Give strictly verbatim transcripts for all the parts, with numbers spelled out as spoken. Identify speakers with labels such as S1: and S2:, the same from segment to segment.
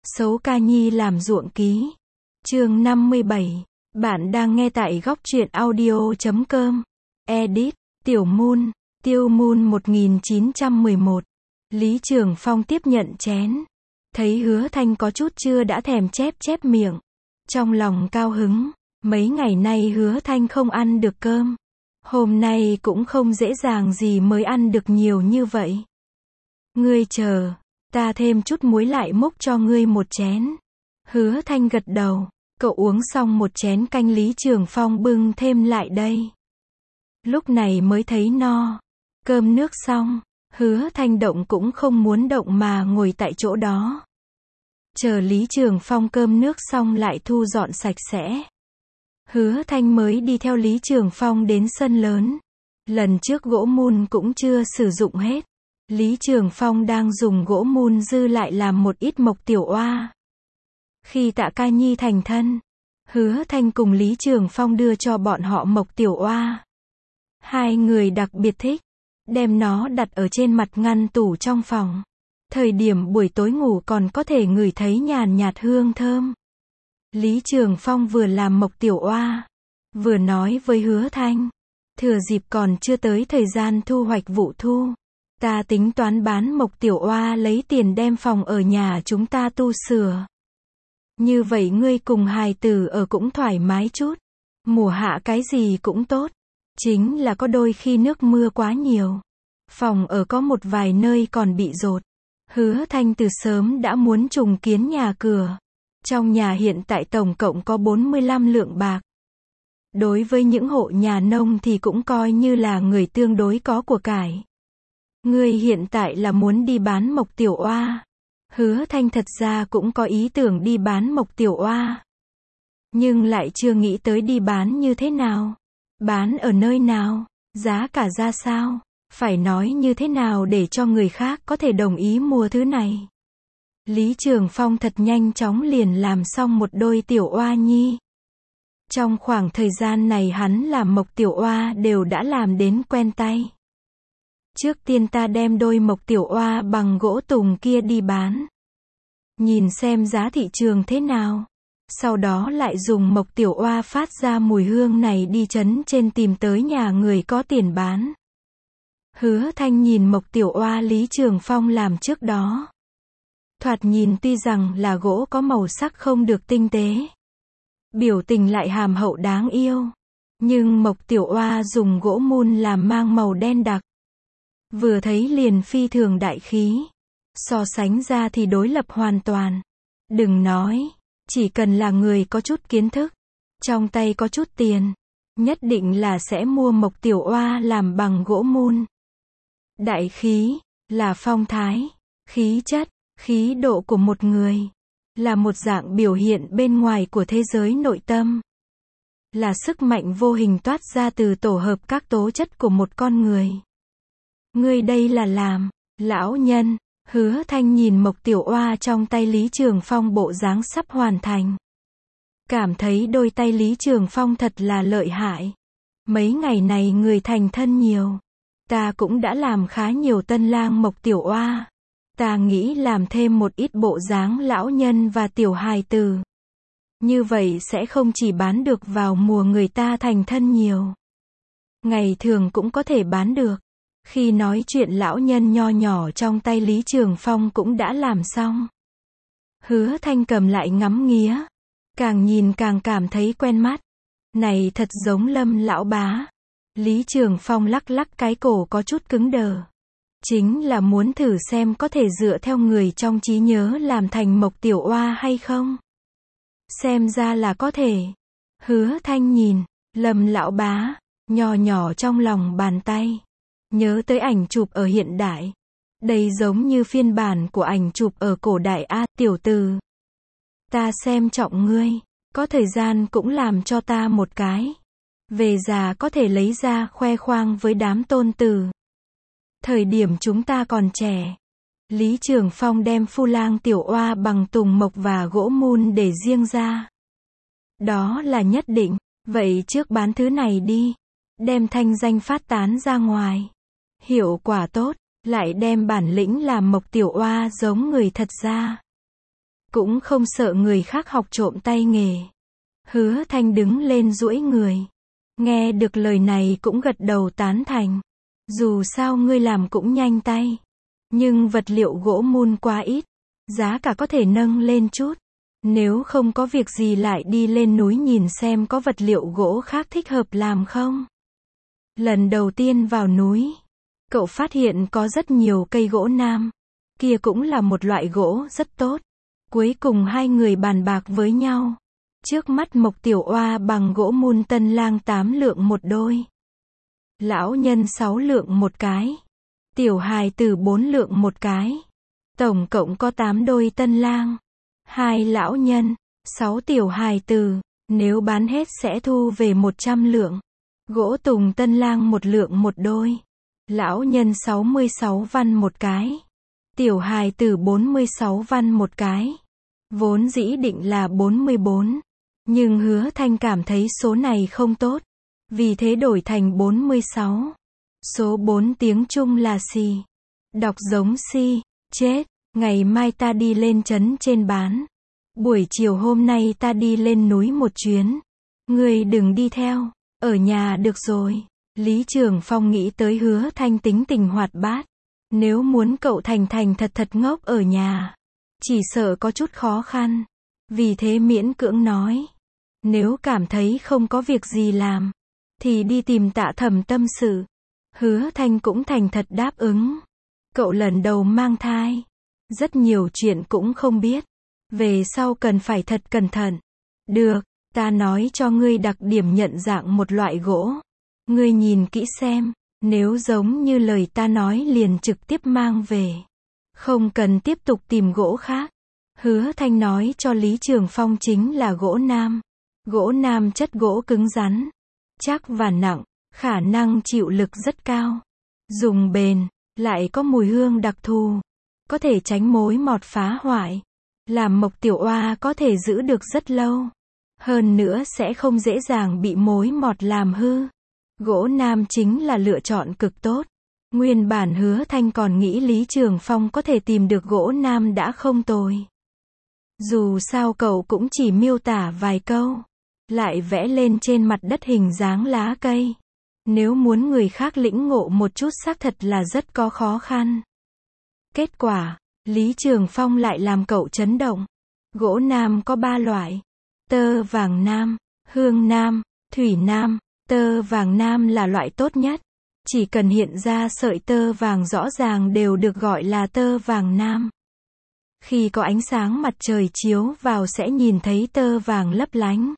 S1: Xấu ca nhi làm ruộng ký. Chương năm mươi bảy. Bạn đang nghe tại góc truyện audio chấm com. Edit. Tiểu Moon. Tiêu Moon một nghìn chín trăm mười một. Lý Trường Phong tiếp nhận chén. Thấy Hứa Thanh có chút chưa đã thèm chép chép miệng. Trong lòng cao hứng. Mấy ngày nay Hứa Thanh không ăn được cơm. Hôm nay cũng không dễ dàng gì mới ăn được nhiều như vậy. Ngươi chờ. Ta thêm chút muối lại múc cho ngươi một chén. Hứa Thanh gật đầu. Cậu uống xong một chén canh Lý Trường Phong bưng thêm lại đây. Lúc này mới thấy no. Cơm nước xong. Hứa Thanh động cũng không muốn động mà ngồi tại chỗ đó. Chờ Lý Trường Phong cơm nước xong lại thu dọn sạch sẽ. Hứa Thanh mới đi theo Lý Trường Phong đến sân lớn. Lần trước gỗ mun cũng chưa sử dụng hết. Lý Trường Phong đang dùng gỗ mun dư lại làm một ít mộc tiểu oa. Khi Tạ Ca Nhi thành thân, Hứa Thanh cùng Lý Trường Phong đưa cho bọn họ mộc tiểu oa. Hai người đặc biệt thích, đem nó đặt ở trên mặt ngăn tủ trong phòng. Thời điểm buổi tối ngủ còn có thể ngửi thấy nhàn nhạt hương thơm. Lý Trường Phong vừa làm mộc tiểu oa, vừa nói với Hứa Thanh, thừa dịp còn chưa tới thời gian thu hoạch vụ thu, ta tính toán bán mộc tiểu oa lấy tiền đem phòng ở nhà chúng ta tu sửa. Như vậy ngươi cùng hài tử ở cũng thoải mái chút. Mùa hạ cái gì cũng tốt. Chính là có đôi khi nước mưa quá nhiều. Phòng ở có một vài nơi còn bị dột. Hứa Thanh từ sớm đã muốn trùng kiến nhà cửa. Trong nhà hiện tại tổng cộng có bốn mươi lăm lượng bạc. Đối với những hộ nhà nông thì cũng coi như là người tương đối có của cải. Ngươi hiện tại là muốn đi bán mộc tiểu oa. Hứa Thanh thật ra cũng có ý tưởng đi bán mộc tiểu oa. Nhưng lại chưa nghĩ tới đi bán như thế nào. Bán ở nơi nào, giá cả ra sao, phải nói như thế nào để cho người khác có thể đồng ý mua thứ này. Lý Trường Phong thật nhanh chóng liền làm xong một đôi tiểu oa nhi. Trong khoảng thời gian này hắn làm mộc tiểu oa đều đã làm đến quen tay. Trước tiên ta đem đôi mộc tiểu oa bằng gỗ tùng kia đi bán. Nhìn xem giá thị trường thế nào. Sau đó lại dùng mộc tiểu oa phát ra mùi hương này đi trấn trên tìm tới nhà người có tiền bán. Hứa Thanh nhìn mộc tiểu oa Lý Trường Phong làm trước đó. Thoạt nhìn tuy rằng là gỗ có màu sắc không được tinh tế. Biểu tình lại hàm hậu đáng yêu. Nhưng mộc tiểu oa dùng gỗ mun làm mang màu đen đặc. Vừa thấy liền phi thường đại khí. So sánh ra thì đối lập hoàn toàn. Đừng nói, chỉ cần là người có chút kiến thức, trong tay có chút tiền, nhất định là sẽ mua mộc tiểu oa làm bằng gỗ mun. Đại khí, là phong thái, khí chất, khí độ của một người, là một dạng biểu hiện bên ngoài của thế giới nội tâm. Là sức mạnh vô hình toát ra từ tổ hợp các tố chất của một con người. Ngươi đây là làm, lão nhân. Hứa Thanh nhìn mộc tiểu oa trong tay Lý Trường Phong bộ dáng sắp hoàn thành. Cảm thấy đôi tay Lý Trường Phong thật là lợi hại. Mấy ngày này người thành thân nhiều. Ta cũng đã làm khá nhiều tân lang mộc tiểu oa. Ta nghĩ làm thêm một ít bộ dáng lão nhân và tiểu hài tử. Như vậy sẽ không chỉ bán được vào mùa người ta thành thân nhiều. Ngày thường cũng có thể bán được. Khi nói chuyện lão nhân nho nhỏ trong tay Lý Trường Phong cũng đã làm xong. Hứa Thanh cầm lại ngắm nghía. Càng nhìn càng cảm thấy quen mắt. Này thật giống Lâm lão bá. Lý Trường Phong lắc lắc cái cổ có chút cứng đờ. Chính là muốn thử xem có thể dựa theo người trong trí nhớ làm thành mộc tiểu oa hay không. Xem ra là có thể. Hứa Thanh nhìn, Lâm lão bá, nho nhỏ trong lòng bàn tay. Nhớ tới ảnh chụp ở hiện đại. Đây giống như phiên bản của ảnh chụp ở cổ đại a, tiểu tử. Ta xem trọng ngươi, có thời gian cũng làm cho ta một cái. Về già có thể lấy ra khoe khoang với đám tôn tử. Thời điểm chúng ta còn trẻ. Lý Trường Phong đem phu lang tiểu oa bằng tùng mộc và gỗ mun để riêng ra. Đó là nhất định, vậy trước bán thứ này đi. Đem thanh danh phát tán ra ngoài. Hiệu quả tốt, lại đem bản lĩnh làm mộc tiểu oa giống người thật ra. cũng không sợ người khác học trộm tay nghề. Hứa Thanh đứng lên duỗi người. Nghe được lời này cũng gật đầu tán thành. Dù sao ngươi làm cũng nhanh tay. Nhưng vật liệu gỗ mun quá ít. Giá cả có thể nâng lên chút. Nếu không có việc gì lại đi lên núi nhìn xem có vật liệu gỗ khác thích hợp làm không. Lần đầu tiên vào núi, cậu phát hiện có rất nhiều cây gỗ nam. Kia cũng là một loại gỗ rất tốt. Cuối cùng hai người bàn bạc với nhau. Trước mắt Mộc Tiểu Oa bằng gỗ mun tân lang tám lượng một đôi. Lão nhân sáu lượng một cái. Tiểu hài tử bốn lượng một cái. Tổng cộng có tám đôi tân lang. Hai lão nhân, sáu tiểu hài tử. Nếu bán hết sẽ thu về một trăm lượng. Gỗ tùng tân lang một lượng một đôi. Lão nhân sáu mươi sáu văn một cái. Tiểu hài tử bốn mươi sáu văn một cái. Vốn dĩ định là bốn mươi bốn. Nhưng Hứa Thanh cảm thấy số này không tốt. Vì thế đổi thành bốn mươi sáu. Số bốn tiếng Trung là xì. Đọc giống si. Chết. Ngày mai ta đi lên trấn trên bán. Buổi chiều hôm nay ta đi lên núi một chuyến. Ngươi đừng đi theo. Ở nhà được rồi. Lý Trường Phong nghĩ tới Hứa Thanh tính tình hoạt bát. Nếu muốn cậu thành thành thật thật ngốc ở nhà, chỉ sợ có chút khó khăn. Vì thế miễn cưỡng nói. Nếu cảm thấy không có việc gì làm, thì đi tìm Tạ Thẩm tâm sự. Hứa Thanh cũng thành thật đáp ứng. Cậu lần đầu mang thai. Rất nhiều chuyện cũng không biết. Về sau cần phải thật cẩn thận. Được, ta nói cho ngươi đặc điểm nhận dạng một loại gỗ. Ngươi nhìn kỹ xem. Nếu giống như lời ta nói liền trực tiếp mang về. Không cần tiếp tục tìm gỗ khác. Hứa Thanh nói cho Lý Trường Phong chính là gỗ nam. Gỗ nam chất gỗ cứng rắn, chắc và nặng, khả năng chịu lực rất cao. Dùng bền, lại có mùi hương đặc thù. Có thể tránh mối mọt phá hoại. Làm Mộc Tiểu Oa có thể giữ được rất lâu. Hơn nữa sẽ không dễ dàng bị mối mọt làm hư. Gỗ nam chính là lựa chọn cực tốt. Nguyên bản Hứa Thanh còn nghĩ Lý Trường Phong có thể tìm được gỗ nam đã không tồi. Dù sao cậu cũng chỉ miêu tả vài câu. Lại vẽ lên trên mặt đất hình dáng lá cây. Nếu muốn người khác lĩnh ngộ một chút xác thật là rất có khó khăn. Kết quả, Lý Trường Phong lại làm cậu chấn động. Gỗ nam có ba loại. Tơ vàng nam, hương nam, thủy nam. Tơ vàng nam là loại tốt nhất. Chỉ cần hiện ra sợi tơ vàng rõ ràng đều được gọi là tơ vàng nam. Khi có ánh sáng mặt trời chiếu vào sẽ nhìn thấy tơ vàng lấp lánh.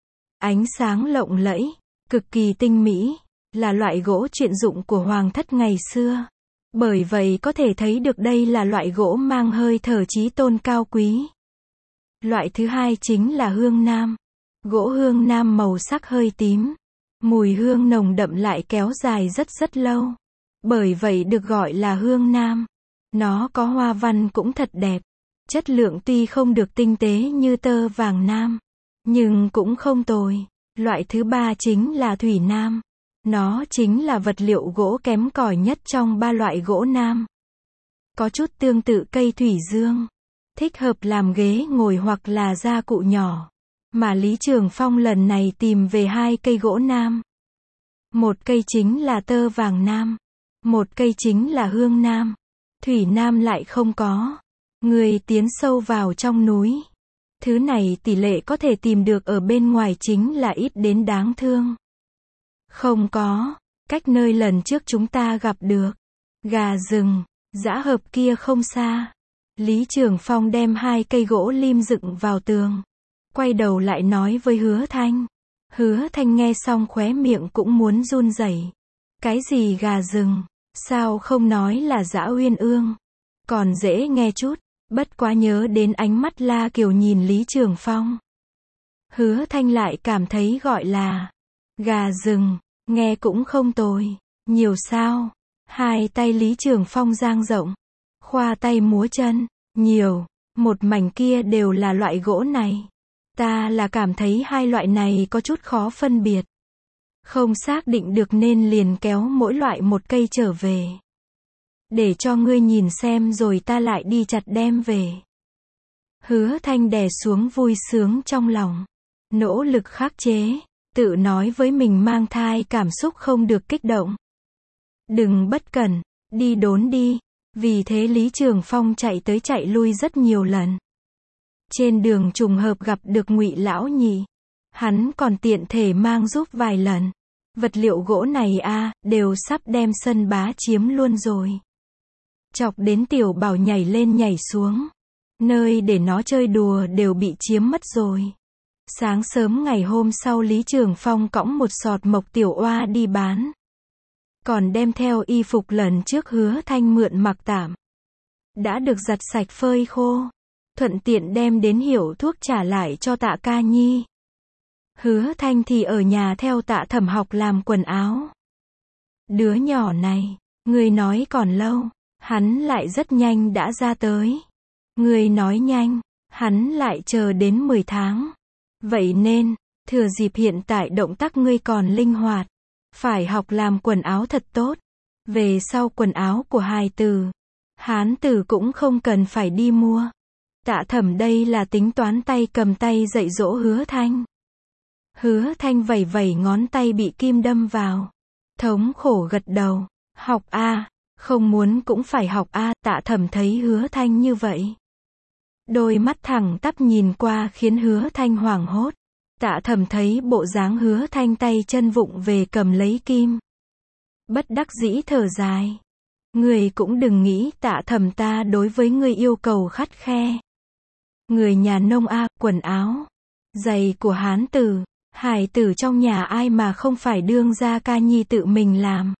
S1: Ánh sáng lộng lẫy, cực kỳ tinh mỹ, là loại gỗ chuyên dụng của hoàng thất ngày xưa. Bởi vậy có thể thấy được đây là loại gỗ mang hơi thở chí tôn cao quý. Loại thứ hai chính là hương nam. Gỗ hương nam màu sắc hơi tím. Mùi hương nồng đậm lại kéo dài rất rất lâu. Bởi vậy được gọi là hương nam. Nó có hoa văn cũng thật đẹp. Chất lượng tuy không được tinh tế như tơ vàng nam, nhưng cũng không tồi. Loại thứ ba chính là thủy nam. Nó chính là vật liệu gỗ kém cỏi nhất trong ba loại gỗ nam. Có chút tương tự cây thủy dương. Thích hợp làm ghế ngồi hoặc là gia cụ nhỏ. Mà Lý Trường Phong lần này tìm về hai cây gỗ nam. Một cây chính là tơ vàng nam. Một cây chính là hương nam. Thủy nam lại không có. Người tiến sâu vào trong núi. Thứ này tỷ lệ có thể tìm được ở bên ngoài chính là ít đến đáng thương. Không có. Cách nơi lần trước chúng ta gặp được gà rừng, dã hợp kia không xa. Lý Trường Phong đem hai cây gỗ lim dựng vào tường. Quay đầu lại nói với Hứa Thanh. Hứa Thanh nghe xong khóe miệng cũng muốn run rẩy. Cái gì gà rừng? Sao không nói là dã uyên ương? Còn dễ nghe chút. Bất quá nhớ đến ánh mắt La Kiều nhìn Lý Trường Phong. Hứa Thanh lại cảm thấy gọi là gà rừng, nghe cũng không tồi. Nhiều sao? Hai tay Lý Trường Phong dang rộng. Khoa tay múa chân. Nhiều. Một mảnh kia đều là loại gỗ này. Ta là cảm thấy hai loại này có chút khó phân biệt. Không xác định được nên liền kéo mỗi loại một cây trở về. Để cho ngươi nhìn xem rồi ta lại đi chặt đem về. Hứa Thanh đè xuống vui sướng trong lòng. Nỗ lực khắc chế, tự nói với mình mang thai cảm xúc không được kích động. Đừng bất cẩn, đi đốn đi. Vì thế Lý Trường Phong chạy tới chạy lui rất nhiều lần. Trên đường trùng hợp gặp được Ngụy lão nhị. Hắn còn tiện thể mang giúp vài lần. Vật liệu gỗ này a, đều sắp đem sân bá chiếm luôn rồi. Chọc đến tiểu bảo nhảy lên nhảy xuống. Nơi để nó chơi đùa đều bị chiếm mất rồi. Sáng sớm ngày hôm sau Lý Trường Phong cõng một sọt mộc tiểu oa đi bán. Còn đem theo y phục lần trước Hứa Thanh mượn mặc tạm. Đã được giặt sạch phơi khô. Thuận tiện đem đến hiệu thuốc trả lại cho Tạ Ca Nhi. Hứa Thanh thì ở nhà theo Tạ Thẩm học làm quần áo. Đứa nhỏ này, người nói còn lâu, hắn lại rất nhanh đã ra tới. Người nói nhanh, hắn lại chờ đến mười tháng. Vậy nên, thừa dịp hiện tại động tác ngươi còn linh hoạt, phải học làm quần áo thật tốt. Về sau quần áo của hài tử, hán tử cũng không cần phải đi mua. Tạ Thẩm đây là tính toán tay cầm tay dạy dỗ Hứa Thanh. Hứa Thanh vẩy vẩy ngón tay bị kim đâm vào. Thống khổ gật đầu. Học a, không muốn cũng phải học a. Tạ Thẩm thấy Hứa Thanh như vậy. Đôi mắt thẳng tắp nhìn qua khiến Hứa Thanh hoảng hốt. Tạ Thẩm thấy bộ dáng Hứa Thanh tay chân vụng về cầm lấy kim. Bất đắc dĩ thở dài. Người cũng đừng nghĩ Tạ Thẩm ta đối với người yêu cầu khắt khe. Người nhà nông a, quần áo, giày của hán tử, hài tử trong nhà ai mà không phải đương gia Ca Nhi tự mình làm.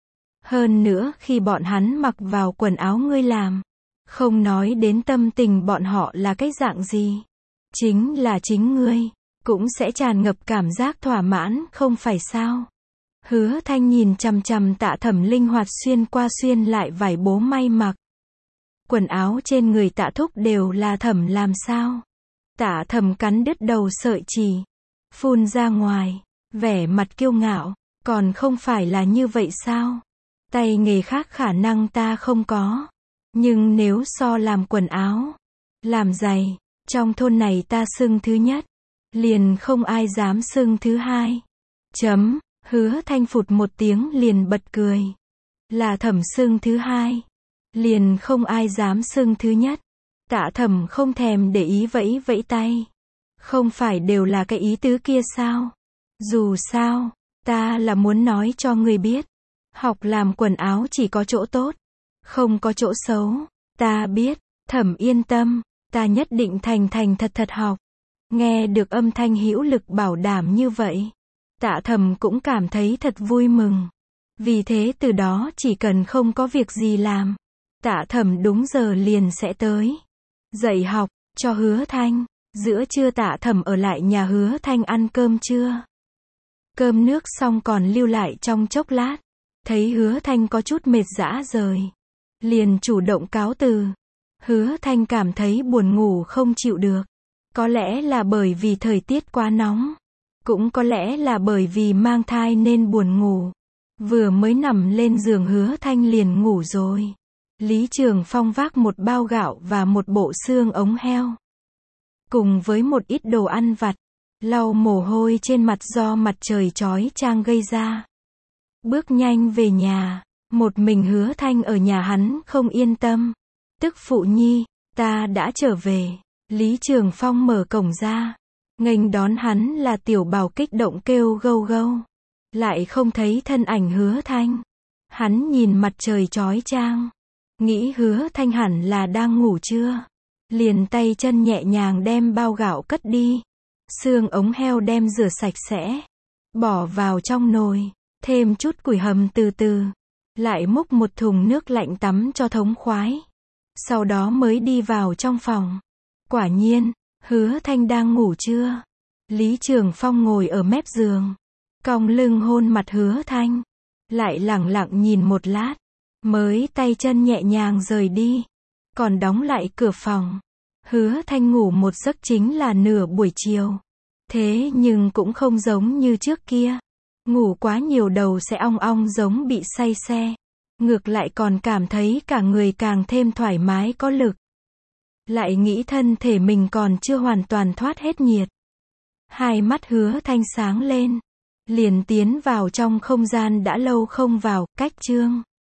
S1: Hơn nữa khi bọn hắn mặc vào quần áo ngươi làm, không nói đến tâm tình bọn họ là cái dạng gì. Chính là chính ngươi, cũng sẽ tràn ngập cảm giác thỏa mãn, không phải sao. Hứa Thanh nhìn chằm chằm Tạ Thẩm linh hoạt xuyên qua xuyên lại vải bố may mặc. Quần áo trên người Tạ thúc đều là Thẩm làm sao. Tạ Thẩm cắn đứt đầu sợi chỉ, phun ra ngoài, vẻ mặt kiêu ngạo, còn không phải là như vậy sao? Tay nghề khác khả năng ta không có, nhưng nếu so làm quần áo, làm giày, trong thôn này ta xưng thứ nhất, liền không ai dám xưng thứ hai. Chấm, Hứa Thanh phụt một tiếng liền bật cười. Là Thẩm xưng thứ hai, liền không ai dám xưng thứ nhất. Tạ Thẩm không thèm để ý vẫy vẫy tay. Không phải đều là cái ý tứ kia sao? Dù sao, ta là muốn nói cho người biết. Học làm quần áo chỉ có chỗ tốt, không có chỗ xấu. Ta biết, Thẩm yên tâm, ta nhất định thành thành thật thật học. Nghe được âm thanh hữu lực bảo đảm như vậy, Tạ Thẩm cũng cảm thấy thật vui mừng. Vì thế từ đó chỉ cần không có việc gì làm, Tạ Thẩm đúng giờ liền sẽ tới dạy học cho Hứa Thanh. Giữa trưa Tạ Thẩm ở lại nhà Hứa Thanh ăn cơm trưa. Cơm nước xong còn lưu lại trong chốc lát. Thấy Hứa Thanh có chút mệt rã rời, liền chủ động cáo từ. Hứa Thanh cảm thấy buồn ngủ không chịu được. Có lẽ là bởi vì thời tiết quá nóng, cũng có lẽ là bởi vì mang thai nên buồn ngủ. Vừa mới nằm lên giường Hứa Thanh liền ngủ rồi. Lý Trường Phong vác một bao gạo và một bộ xương ống heo, cùng với một ít đồ ăn vặt, lau mồ hôi trên mặt do mặt trời chói chang gây ra. Bước nhanh về nhà, một mình Hứa Thanh ở nhà hắn không yên tâm. Tức phụ nhi, ta đã trở về. Lý Trường Phong mở cổng ra, nghênh đón hắn là tiểu bảo kích động kêu gâu gâu. Lại không thấy thân ảnh Hứa Thanh. Hắn nhìn mặt trời chói chang, nghĩ Hứa Thanh hẳn là đang ngủ trưa. Liền tay chân nhẹ nhàng đem bao gạo cất đi. Xương ống heo đem rửa sạch sẽ, bỏ vào trong nồi, thêm chút củi hầm từ từ. Lại múc một thùng nước lạnh tắm cho thống khoái. Sau đó mới đi vào trong phòng. Quả nhiên, Hứa Thanh đang ngủ trưa. Lý Trường Phong ngồi ở mép giường, cong lưng hôn mặt Hứa Thanh. Lại lẳng lặng nhìn một lát, mới tay chân nhẹ nhàng rời đi. Còn đóng lại cửa phòng. Hứa Thanh ngủ một giấc chính là nửa buổi chiều. Thế nhưng cũng không giống như trước kia. Ngủ quá nhiều đầu sẽ ong ong giống bị say xe. Ngược lại còn cảm thấy cả người càng thêm thoải mái có lực. lại nghĩ thân thể mình còn chưa hoàn toàn thoát hết nhiệt. Hai mắt Hứa Thanh sáng lên, liền tiến vào trong không gian đã lâu không vào, cách Trương